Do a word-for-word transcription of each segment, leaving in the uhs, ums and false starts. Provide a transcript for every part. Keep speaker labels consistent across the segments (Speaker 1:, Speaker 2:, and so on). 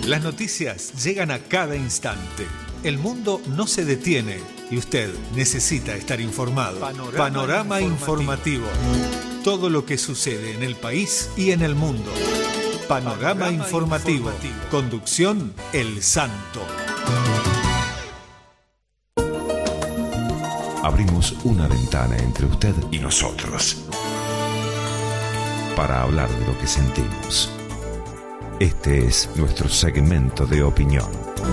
Speaker 1: Las noticias llegan a cada instante. El mundo no se detiene y usted necesita estar informado. Panorama, Panorama informativo. informativo. Todo lo que sucede en el país y en el mundo. Panorama, Panorama informativo. informativo. Conducción El Santo.
Speaker 2: Abrimos una ventana entre usted y nosotros para hablar de lo que sentimos. Este es nuestro segmento de opinión.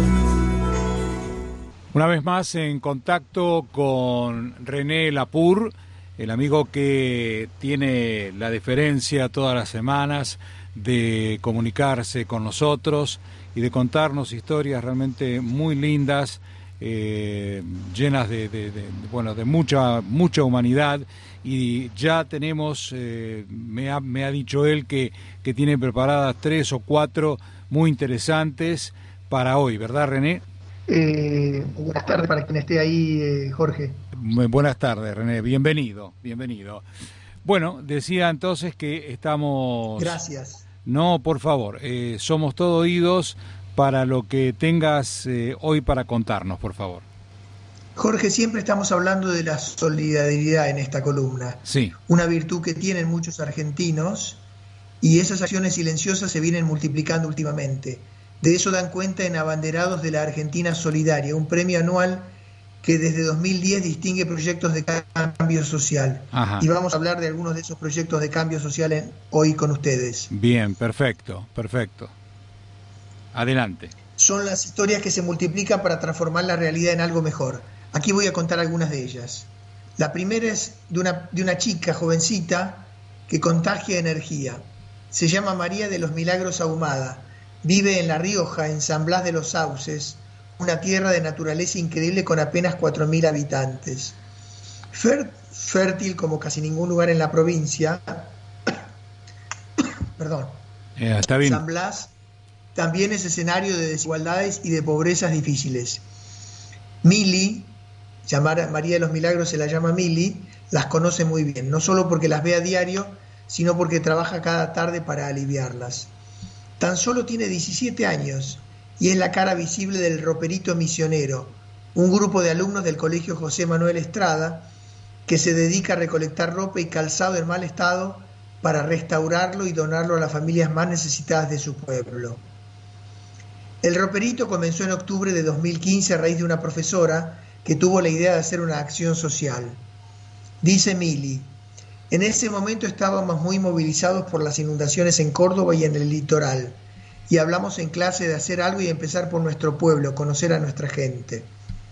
Speaker 3: Una vez más en contacto con René Lapur, el amigo que tiene la deferencia todas las semanas de comunicarse con nosotros y de contarnos historias realmente muy lindas, eh, llenas de, de, de, bueno, de mucha, mucha humanidad. Y ya tenemos, eh, me, ha, me ha dicho él que, que tiene preparadas tres o cuatro muy interesantes para hoy, ¿verdad, René?
Speaker 4: Eh, buenas tardes para quien esté ahí, eh, Jorge.
Speaker 3: Buenas tardes, René, bienvenido, bienvenido. Bueno, decía entonces que estamos...
Speaker 4: Gracias.
Speaker 3: No, por favor, eh, somos todo oídos para lo que tengas eh, hoy para contarnos, por favor.
Speaker 4: Jorge, siempre estamos hablando de la solidaridad en esta columna.
Speaker 3: Sí.
Speaker 4: Una virtud que tienen muchos argentinos y esas acciones silenciosas se vienen multiplicando últimamente. De eso dan cuenta en Abanderados de la Argentina Solidaria, un premio anual que desde dos mil diez distingue proyectos de cambio social.
Speaker 3: Ajá.
Speaker 4: Y vamos a hablar de algunos de esos proyectos de cambio social en, hoy con ustedes.
Speaker 3: Bien, perfecto, perfecto. Adelante.
Speaker 4: Son las historias que se multiplican para transformar la realidad en algo mejor. Aquí voy a contar algunas de ellas. La primera es de una, de una chica jovencita que contagia energía. Se llama María de los Milagros Ahumada. Vive en La Rioja, en San Blas de los Sauces, una tierra de naturaleza increíble con apenas cuatro mil habitantes. Fér, fértil como casi ningún lugar en la provincia. Perdón.
Speaker 3: Eh, está bien.
Speaker 4: San Blas también es escenario de desigualdades y de pobrezas difíciles. Mili, llamar María de los Milagros se la llama Mili, las conoce muy bien, no solo porque las ve a diario, sino porque trabaja cada tarde para aliviarlas. Tan solo tiene diecisiete años y es la cara visible del Roperito Misionero, un grupo de alumnos del Colegio José Manuel Estrada que se dedica a recolectar ropa y calzado en mal estado para restaurarlo y donarlo a las familias más necesitadas de su pueblo. El Roperito comenzó en octubre de dos mil quince a raíz de una profesora que tuvo la idea de hacer una acción social. Dice Mili: en ese momento estábamos muy movilizados por las inundaciones en Córdoba y en el litoral, y hablamos en clase de hacer algo y empezar por nuestro pueblo, conocer a nuestra gente.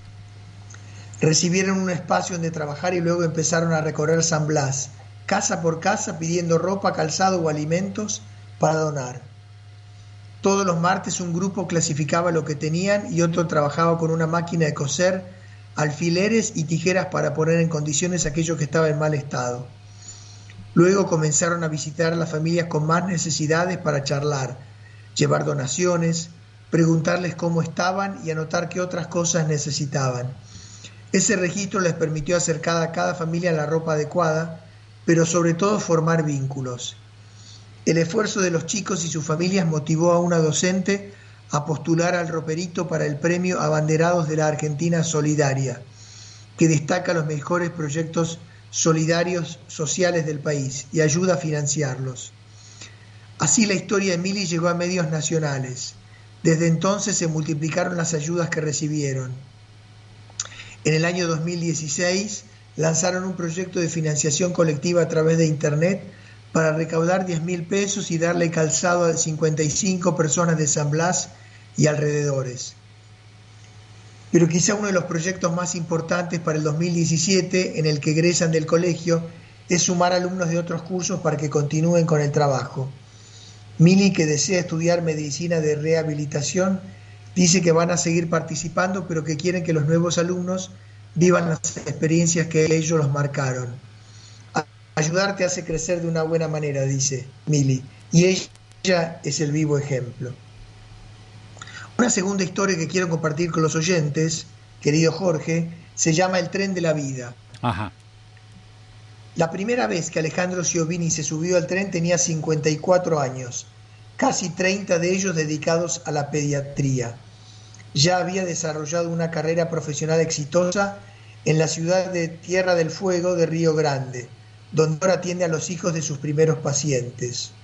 Speaker 4: Recibieron un espacio donde trabajar y luego empezaron a recorrer San Blas, casa por casa, pidiendo ropa, calzado o alimentos para donar. Todos los martes un grupo clasificaba lo que tenían y otro trabajaba con una máquina de coser, alfileres y tijeras para poner en condiciones aquello que estaba en mal estado. Luego comenzaron a visitar a las familias con más necesidades para charlar, llevar donaciones, preguntarles cómo estaban y anotar qué otras cosas necesitaban. Ese registro les permitió acercar a cada familia la ropa adecuada, pero sobre todo formar vínculos. El esfuerzo de los chicos y sus familias motivó a una docente a postular al Roperito para el premio Abanderados de la Argentina Solidaria, que destaca los mejores proyectos solidarios sociales del país y ayuda a financiarlos. Así la historia de Mili llegó a medios nacionales. Desde entonces se multiplicaron las ayudas que recibieron. En el año dos mil dieciséis lanzaron un proyecto de financiación colectiva a través de internet para recaudar diez mil pesos y darle calzado a cincuenta y cinco personas de San Blas y alrededores. Pero quizá uno de los proyectos más importantes para el dos mil diecisiete, en el que egresan del colegio, es sumar alumnos de otros cursos para que continúen con el trabajo. Mili, que desea estudiar medicina de rehabilitación, dice que van a seguir participando, pero que quieren que los nuevos alumnos vivan las experiencias que ellos los marcaron. Ayudar te hace crecer de una buena manera, dice Mili, y ella es el vivo ejemplo. Una segunda historia que quiero compartir con los oyentes, querido Jorge, se llama El tren de la vida.
Speaker 3: Ajá.
Speaker 4: La primera vez que Alejandro Schiovini se subió al tren tenía cincuenta y cuatro años. casi treinta de ellos dedicados a la pediatría. Ya había desarrollado una carrera profesional exitosa en la ciudad de Tierra del Fuego de Río Grande, donde ahora atiende a los hijos de sus primeros pacientes.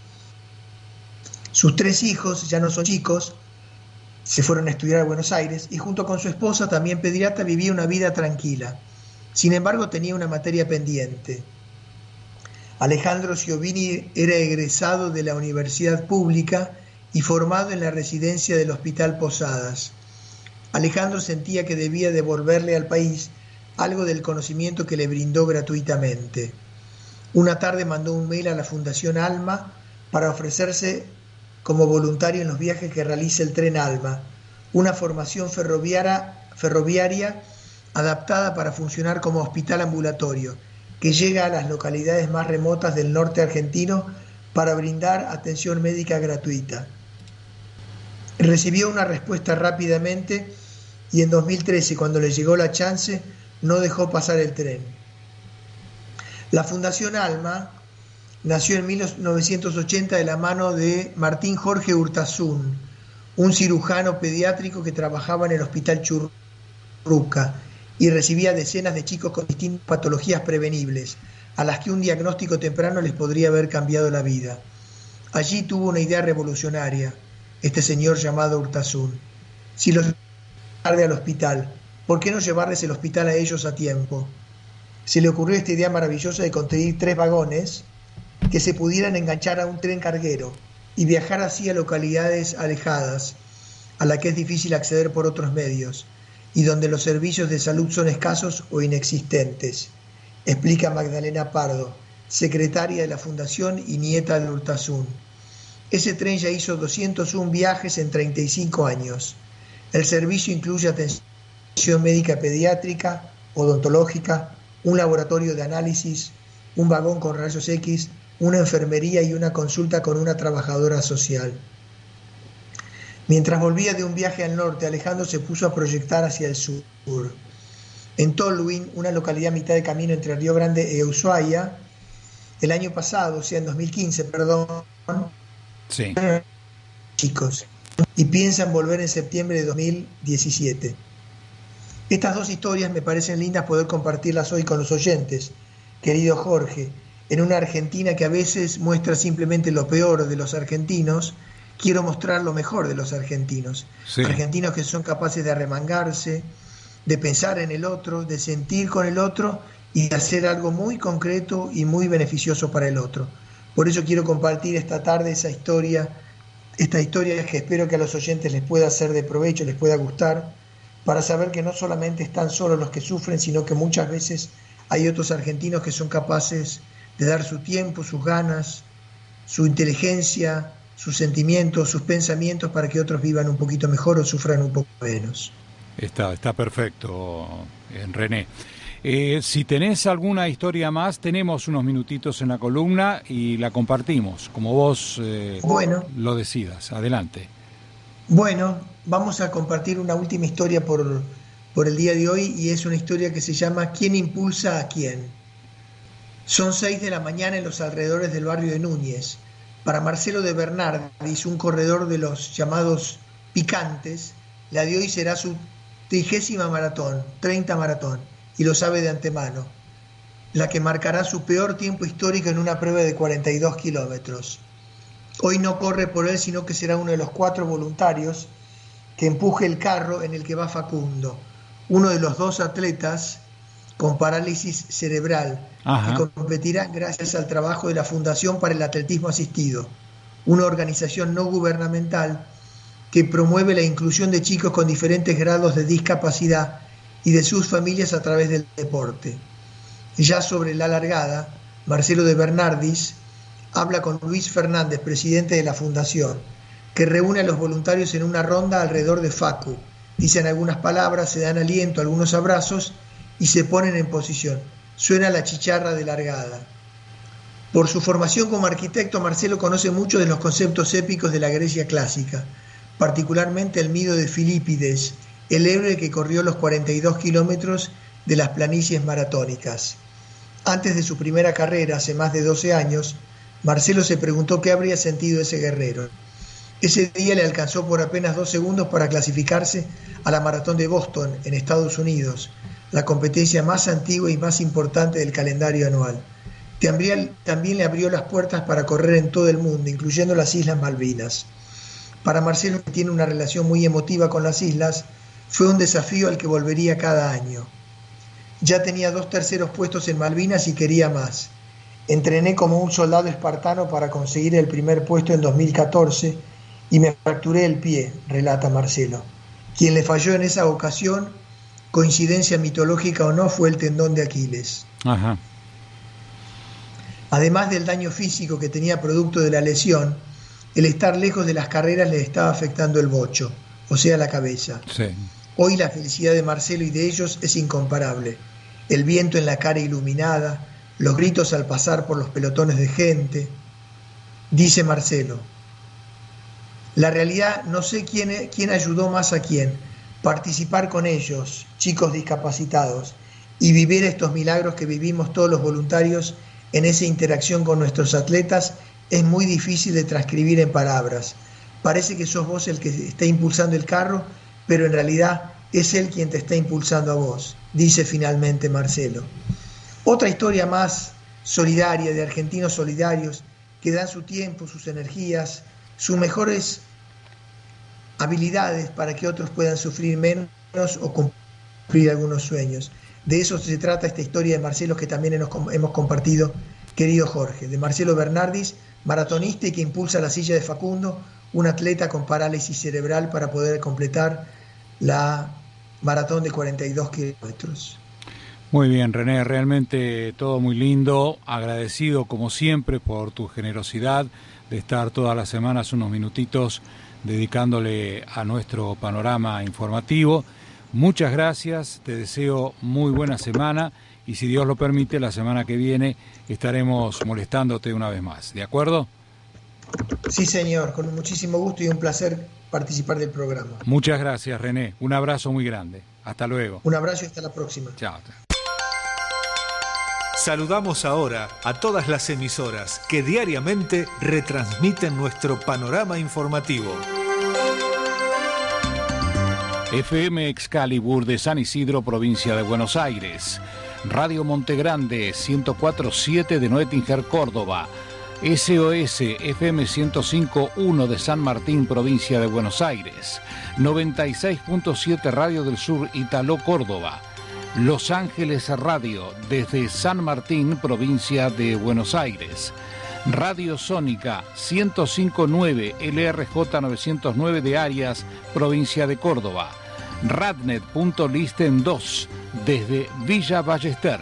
Speaker 4: Sus tres hijos, ya no son chicos, se fueron a estudiar a Buenos Aires y junto con su esposa, también pediatra, vivía una vida tranquila. Sin embargo, tenía una materia pendiente. Alejandro Schiovini era egresado de la Universidad Pública y formado en la residencia del Hospital Posadas. Alejandro sentía que debía devolverle al país algo del conocimiento que le brindó gratuitamente. Una tarde mandó un mail a la Fundación Alma para ofrecerse como voluntario en los viajes que realiza el Tren Alma, una formación ferroviaria, ferroviaria adaptada para funcionar como hospital ambulatorio, que llega a las localidades más remotas del norte argentino para brindar atención médica gratuita. Recibió una respuesta rápidamente y en dos mil trece, cuando le llegó la chance, no dejó pasar el tren. La Fundación Alma nació en mil novecientos ochenta de la mano de Martín Jorge Urtasun, un cirujano pediátrico que trabajaba en el Hospital Churruca y recibía decenas de chicos con distintas patologías prevenibles, a las que un diagnóstico temprano les podría haber cambiado la vida. Allí tuvo una idea revolucionaria, este señor llamado Urtasun. Si los tarde al hospital, ¿por qué no llevarles el hospital a ellos a tiempo? Se le ocurrió esta idea maravillosa de construir tres vagones que se pudieran enganchar a un tren carguero y viajar así a localidades alejadas, a las que es difícil acceder por otros medios, y donde los servicios de salud son escasos o inexistentes, explica Magdalena Pardo, secretaria de la Fundación y nieta de Urtasun. Ese tren ya hizo doscientos uno viajes en treinta y cinco años. El servicio incluye atención médica pediátrica, odontológica, un laboratorio de análisis, un vagón con rayos X, una enfermería y una consulta con una trabajadora social. Mientras volvía de un viaje al norte, Alejandro se puso a proyectar hacia el sur. En Tolwyn, una localidad a mitad de camino entre Río Grande y Ushuaia, el año pasado, o sea, en dos mil quince, perdón,
Speaker 3: sí.
Speaker 4: chicos, y piensan volver en septiembre de dos mil diecisiete. Estas dos historias me parecen lindas poder compartirlas hoy con los oyentes, querido Jorge. En una Argentina que a veces muestra simplemente lo peor de los argentinos, quiero mostrar lo mejor de los argentinos. Sí. Argentinos que son capaces de arremangarse, de pensar en el otro, de sentir con el otro y de hacer algo muy concreto y muy beneficioso para el otro. Por eso quiero compartir esta tarde esa historia, esta historia que espero que a los oyentes les pueda ser de provecho, les pueda gustar, para saber que no solamente están solos los que sufren, sino que muchas veces hay otros argentinos que son capaces de dar su tiempo, sus ganas, su inteligencia, sus sentimientos, sus pensamientos para que otros vivan un poquito mejor o sufran un poco menos.
Speaker 3: Está, está perfecto, René. Eh, si tenés alguna historia más, tenemos unos minutitos en la columna y la compartimos, como vos eh,
Speaker 4: bueno,
Speaker 3: lo decidas. Adelante.
Speaker 4: Bueno, vamos a compartir una última historia por, por el día de hoy y es una historia que se llama ¿Quién impulsa a quién? Son seis de la mañana en los alrededores del barrio de Núñez. Para Marcelo de Bernardis, un corredor de los llamados picantes, la de hoy será su trigésima maratón, treinta maratón, y lo sabe de antemano, la que marcará su peor tiempo histórico en una prueba de cuarenta y dos kilómetros. Hoy no corre por él, sino que será uno de los cuatro voluntarios que empuje el carro en el que va Facundo, uno de los dos atletas con parálisis cerebral, Ajá. que competirán gracias al trabajo de la Fundación para el Atletismo Asistido, una organización no gubernamental que promueve la inclusión de chicos con diferentes grados de discapacidad y de sus familias a través del deporte. Ya sobre la largada, Marcelo de Bernardis habla con Luis Fernández, presidente de la Fundación, que reúne a los voluntarios en una ronda alrededor de Facu. Dicen algunas palabras, se dan aliento, algunos abrazos y se ponen en posición. Suena la chicharra de largada. Por su formación como arquitecto, Marcelo conoce mucho de los conceptos épicos de la Grecia clásica, particularmente el mito de Filipides, el héroe que corrió los cuarenta y dos kilómetros de las planicies maratónicas. Antes de su primera carrera, hace más de doce años, Marcelo se preguntó qué habría sentido ese guerrero. Ese día le alcanzó por apenas dos segundos para clasificarse a la Maratón de Boston, en Estados Unidos, la competencia más antigua y más importante del calendario anual. También, también le abrió las puertas para correr en todo el mundo, incluyendo las Islas Malvinas. Para Marcelo, que tiene una relación muy emotiva con las islas, fue un desafío al que volvería cada año. Ya tenía dos terceros puestos en Malvinas y quería más. Entrené como un soldado espartano para conseguir el primer puesto en dos mil catorce y me fracturé el pie, relata Marcelo. Quien le falló en esa ocasión, coincidencia mitológica o no, fue el tendón de Aquiles.
Speaker 3: Ajá.
Speaker 4: Además del daño físico que tenía producto de la lesión, el estar lejos de las carreras le estaba afectando el bocho, o sea, la cabeza.
Speaker 3: Sí.
Speaker 4: Hoy la felicidad de Marcelo y de ellos es incomparable. El viento en la cara iluminada, los gritos al pasar por los pelotones de gente. Dice Marcelo: la realidad, no sé quién, quién ayudó más a quién, participar con ellos, chicos discapacitados, y vivir estos milagros que vivimos todos los voluntarios en esa interacción con nuestros atletas, es muy difícil de transcribir en palabras. Parece que sos vos el que está impulsando el carro, pero en realidad es él quien te está impulsando a vos, dice finalmente Marcelo. Otra historia más solidaria de argentinos solidarios que dan su tiempo, sus energías, sus mejores habilidades para que otros puedan sufrir menos o cumplir algunos sueños. De eso se trata esta historia de Marcelo que también hemos compartido, querido Jorge, de Marcelo Bernardis, maratonista y que impulsa la silla de Facundo, un atleta con parálisis cerebral, para poder completar la maratón de cuarenta y dos kilómetros.
Speaker 3: Muy bien, René, realmente todo muy lindo, agradecido como siempre por tu generosidad de estar todas las semanas unos minutitos dedicándole a nuestro panorama informativo. Muchas gracias, te deseo muy buena semana y si Dios lo permite, la semana que viene estaremos molestándote una vez más, ¿de acuerdo?
Speaker 4: Sí, señor, con muchísimo gusto y un placer participar del programa.
Speaker 3: Muchas gracias, René, un abrazo muy grande, hasta luego.
Speaker 4: Un abrazo y hasta la próxima.
Speaker 3: Chao.
Speaker 1: Saludamos ahora a todas las emisoras que diariamente retransmiten nuestro panorama informativo.
Speaker 3: F M Excalibur de San Isidro, provincia de Buenos Aires. Radio Montegrande ciento cuatro punto siete de Noetinger, Córdoba. S O S F M ciento cinco punto uno de San Martín, provincia de Buenos Aires. noventa y seis punto siete Radio del Sur, Italó, Córdoba. Los Ángeles Radio desde San Martín, provincia de Buenos Aires. Radio Sónica ciento cinco punto nueve L R J novecientos nueve de Arias, provincia de Córdoba. Radnet punto Listen dos desde Villa Ballester.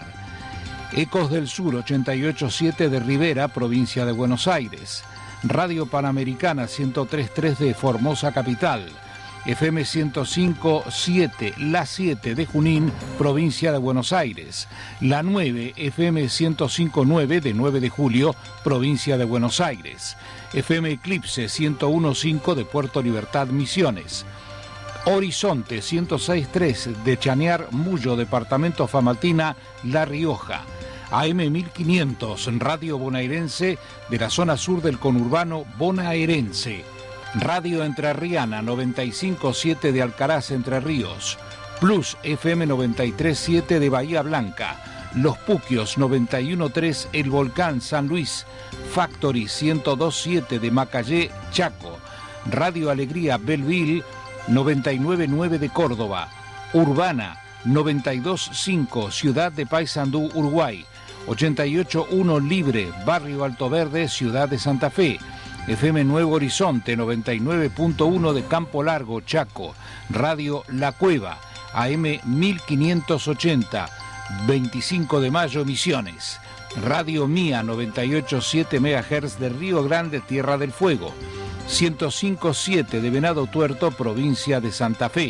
Speaker 3: Ecos del Sur ochenta y ocho punto siete de Rivera, provincia de Buenos Aires. Radio Panamericana ciento tres punto tres de Formosa Capital. F M ciento cinco punto siete La siete de Junín, provincia de Buenos Aires. La nueve F M ciento cinco punto nueve de nueve de Julio, provincia de Buenos Aires. F M Eclipse ciento uno punto cinco de Puerto Libertad, Misiones. Horizonte ciento seis punto tres de Chañar, Mullo, departamento Famatina, La Rioja. A M mil quinientos, Radio Bonaerense de la zona sur del conurbano bonaerense. Radio Entrerriana noventa y cinco punto siete de Alcaraz, Entre Ríos. Plus F M noventa y tres punto siete de Bahía Blanca. Los Puquios noventa y uno punto tres El Volcán, San Luis. Factory ciento dos punto siete de Macayé, Chaco. Radio Alegría Belleville noventa y nueve punto nueve de Córdoba. Urbana noventa y dos punto cinco Ciudad de Paysandú, Uruguay. ochenta y ocho punto uno Libre, Barrio Alto Verde, Ciudad de Santa Fe. F M Nuevo Horizonte noventa y nueve punto uno de Campo Largo, Chaco. Radio La Cueva, A M mil quinientos ochenta, veinticinco de mayo, Misiones. Radio Mía noventa y ocho punto siete megahertz de Río Grande, Tierra del Fuego. ciento cinco punto siete de Venado Tuerto, provincia de Santa Fe.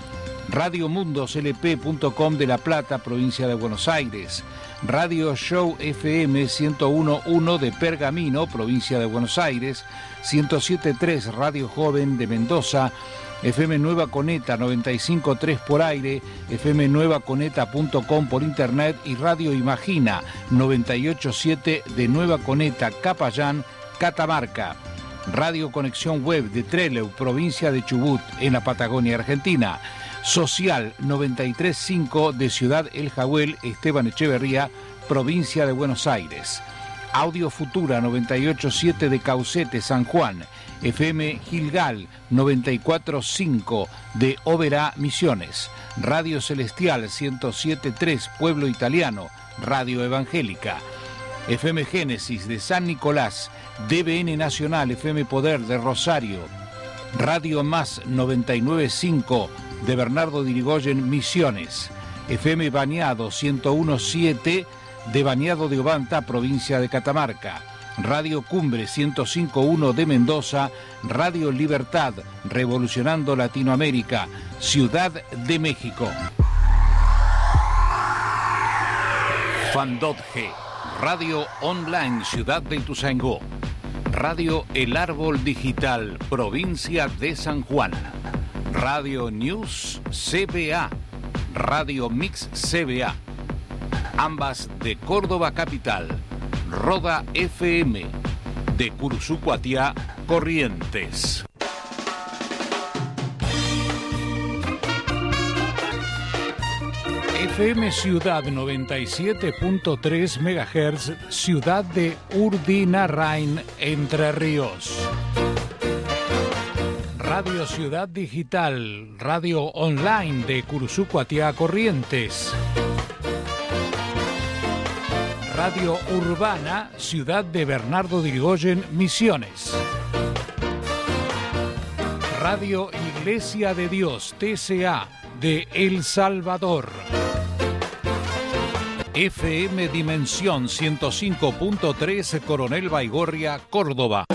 Speaker 3: Radio Mundos L P punto com de La Plata, provincia de Buenos Aires. Radio Show F M ciento uno punto uno de Pergamino, provincia de Buenos Aires. ciento siete punto tres Radio Joven de Mendoza. F M Nueva Coneta noventa y cinco punto tres por aire, F M nueva coneta punto com por internet y Radio Imagina noventa y ocho punto siete de Nueva Coneta, Capayán, Catamarca. Radio Conexión Web de Trelew, provincia de Chubut, en la Patagonia Argentina. Social noventa y tres punto cinco de Ciudad El Jahuel, Esteban Echeverría, provincia de Buenos Aires. Audio Futura noventa y ocho punto siete de Caucete, San Juan. F M Gilgal noventa y cuatro punto cinco de Oberá, Misiones. Radio Celestial ciento siete punto tres, Pueblo Italiano, Radio Evangélica. F M Génesis de San Nicolás. D B N Nacional, F M Poder de Rosario. Radio Más noventa y nueve punto cinco de Bernardo de Irigoyen, Misiones. F M Bañado ciento uno punto siete de Bañado de Obanta, provincia de Catamarca. Radio Cumbre ciento cinco punto uno de Mendoza. Radio Libertad, revolucionando Latinoamérica, Ciudad de México. Fandotge, Radio Online, Ciudad de Ituzaingó. Radio El Árbol Digital, provincia de San Juan. Radio News C B A, Radio Mix C B A, ambas de Córdoba Capital. Roda F M, de Curuzú-Cuatiá, Corrientes. F M Ciudad noventa y siete punto tres megahertz, ciudad de Urdinarrain, Entre Ríos. Radio Ciudad Digital, radio online de Curuzú-Cuatiá, Corrientes. Radio Urbana, ciudad de Bernardo de Irigoyen, Misiones. Radio Iglesia de Dios, T C A, de El Salvador. F M Dimensión ciento cinco punto tres, Coronel Baigorria, Córdoba.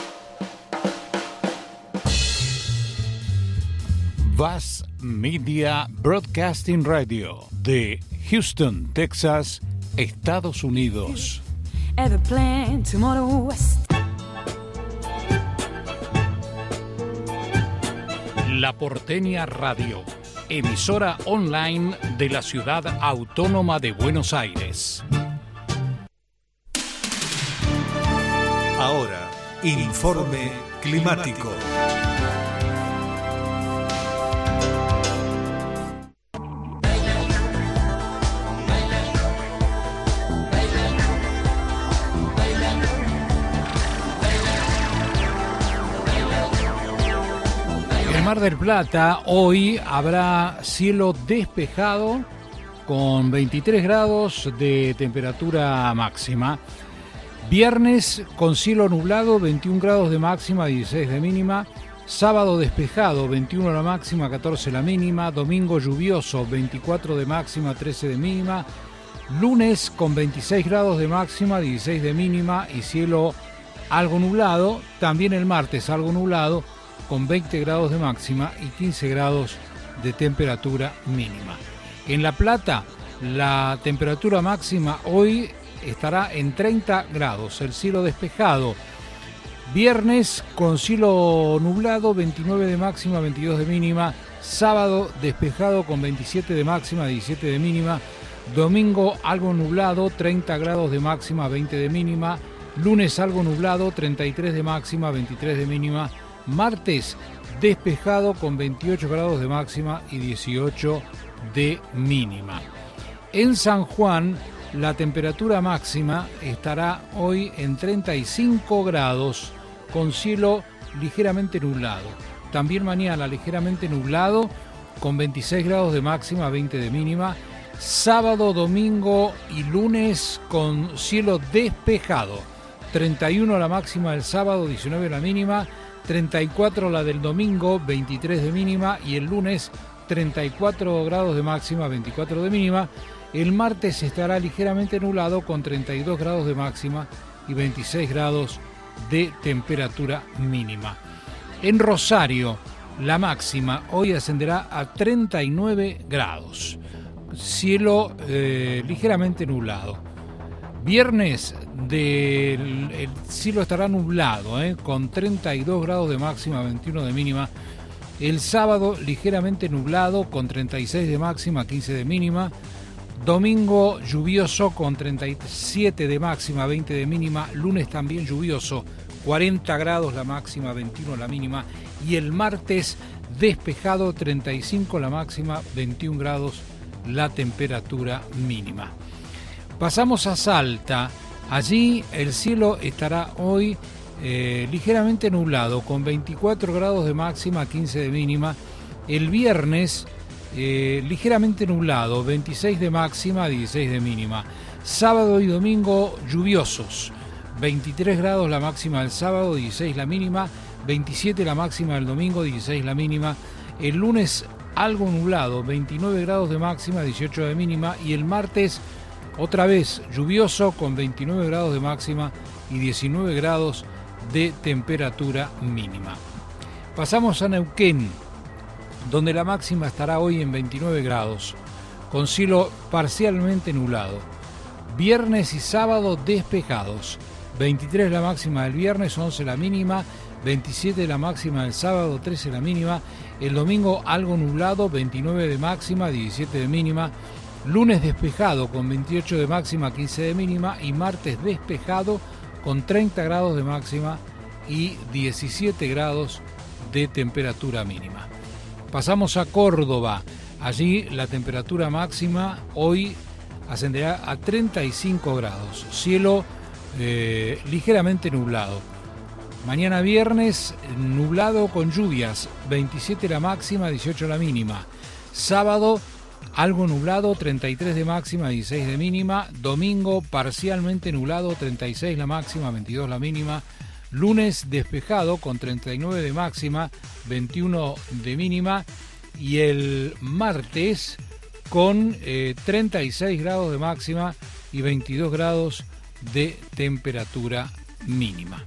Speaker 3: Vaz Media Broadcasting Radio de Houston, Texas, Estados Unidos. La Porteña Radio, emisora online de la Ciudad Autónoma de Buenos Aires.
Speaker 1: Ahora, informe climático.
Speaker 3: Mar del Plata, hoy habrá cielo despejado con veintitrés grados de temperatura máxima. Viernes con cielo nublado, veintiún grados de máxima, dieciséis de mínima. Sábado despejado, veintiuno la máxima, catorce la mínima. Domingo lluvioso, veinticuatro de máxima, trece de mínima. Lunes con veintiséis grados de máxima, dieciséis de mínima y cielo algo nublado. También el martes algo nublado, con veinte grados de máxima y quince grados de temperatura mínima. En La Plata, la temperatura máxima hoy estará en treinta grados, el cielo despejado. Viernes con cielo nublado, veintinueve de máxima, veintidós de mínima. Sábado despejado con veintisiete de máxima, diecisiete de mínima. Domingo algo nublado, treinta grados de máxima, veinte de mínima. Lunes algo nublado, treinta y tres de máxima, veintitrés de mínima. Martes despejado con veintiocho grados de máxima y dieciocho de mínima. En San Juan la temperatura máxima estará hoy en treinta y cinco grados con cielo ligeramente nublado. También mañana ligeramente nublado con veintiséis grados de máxima, veinte de mínima. Sábado, domingo y lunes con cielo despejado. treinta y uno la máxima del sábado, diecinueve la mínima. treinta y cuatro la del domingo, veintitrés de mínima, y el lunes treinta y cuatro grados de máxima, veinticuatro de mínima. El martes estará ligeramente nublado con treinta y dos grados de máxima y veintiséis grados de temperatura mínima. En Rosario, la máxima hoy ascenderá a treinta y nueve grados, cielo eh, ligeramente nublado. Viernes del, el cielo estará nublado, eh, con treinta y dos grados de máxima, veintiuno de mínima. El sábado ligeramente nublado con treinta y seis de máxima, quince de mínima. Domingo lluvioso con treinta y siete de máxima, veinte de mínima. Lunes también lluvioso cuarenta grados la máxima, veintiuno la mínima, y el martes despejado, treinta y cinco la máxima, veintiún grados la temperatura mínima. Pasamos a Salta. Allí el cielo estará hoy eh, ligeramente nublado, con veinticuatro grados de máxima, quince de mínima. El viernes eh, ligeramente nublado, veintiséis de máxima, dieciséis de mínima. Sábado y domingo lluviosos, veintitrés grados la máxima del sábado, dieciséis la mínima, veintisiete la máxima del domingo, dieciséis la mínima. El lunes algo nublado, veintinueve grados de máxima, dieciocho de mínima, y el martes otra vez lluvioso con veintinueve grados de máxima y diecinueve grados de temperatura mínima. Pasamos a Neuquén, donde la máxima estará hoy en veintinueve grados, con cielo parcialmente nublado. Viernes y sábado despejados, veintitrés la máxima del viernes, once la mínima, veintisiete la máxima del sábado, trece la mínima. El domingo algo nublado, veintinueve de máxima, diecisiete de mínima. Lunes despejado con veintiocho de máxima, quince de mínima, y martes despejado con treinta grados de máxima y diecisiete grados de temperatura mínima. Pasamos a Córdoba. Allí la temperatura máxima hoy ascenderá a treinta y cinco grados, cielo eh, ligeramente nublado. Mañana viernes nublado con lluvias, veintisiete la máxima, dieciocho la mínima. Sábado algo nublado, treinta y tres de máxima, dieciséis de mínima. Domingo parcialmente nublado, treinta y seis la máxima, veintidós la mínima. Lunes despejado con treinta y nueve de máxima, veintiuno de mínima. Y el martes con eh, treinta y seis grados de máxima y veintidós grados de temperatura mínima.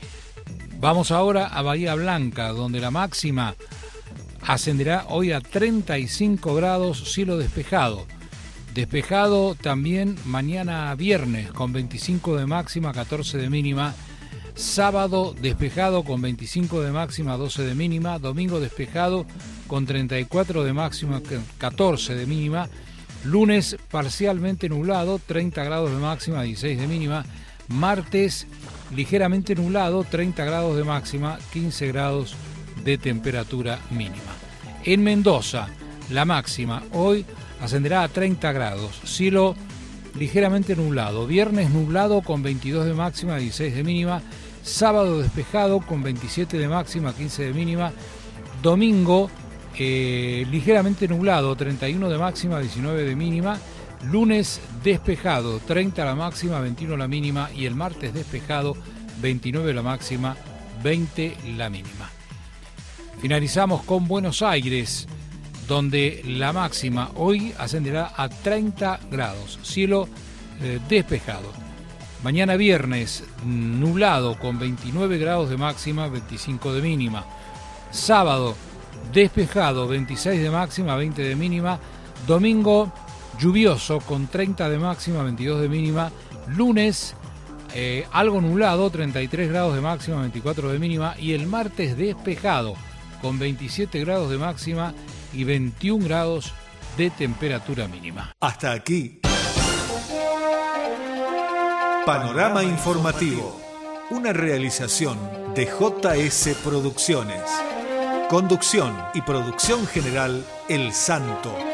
Speaker 3: Vamos ahora a Bahía Blanca, donde la máxima ascenderá hoy a treinta y cinco grados, cielo despejado. Despejado también mañana viernes con veinticinco de máxima, catorce de mínima. Sábado despejado con veinticinco de máxima, doce de mínima. Domingo despejado con treinta y cuatro de máxima, catorce de mínima. Lunes parcialmente nublado, treinta grados de máxima, dieciséis de mínima. Martes ligeramente nublado, treinta grados de máxima, quince grados de temperatura mínima. En Mendoza, la máxima hoy ascenderá a treinta grados, cielo ligeramente nublado. Viernes nublado con veintidós de máxima, dieciséis de mínima. Sábado despejado con veintisiete de máxima, quince de mínima. Domingo eh, ligeramente nublado, treinta y uno de máxima, diecinueve de mínima. Lunes despejado, treinta la máxima, veintiuno la mínima. Y el martes despejado, veintinueve la máxima, veinte la mínima. Finalizamos con Buenos Aires, donde la máxima hoy ascenderá a treinta grados, cielo eh, despejado. Mañana viernes nublado con veintinueve grados de máxima, veinticinco de mínima. Sábado despejado, veintiséis de máxima, veinte de mínima. Domingo lluvioso con treinta de máxima, veintidós de mínima. Lunes eh, algo nublado, treinta y tres grados de máxima, veinticuatro de mínima. Y el martes despejado con veintisiete grados de máxima y veintiún grados de temperatura mínima.
Speaker 1: Hasta aquí. Panorama Informativo, una realización de J S Producciones. Conducción y producción general El Santo.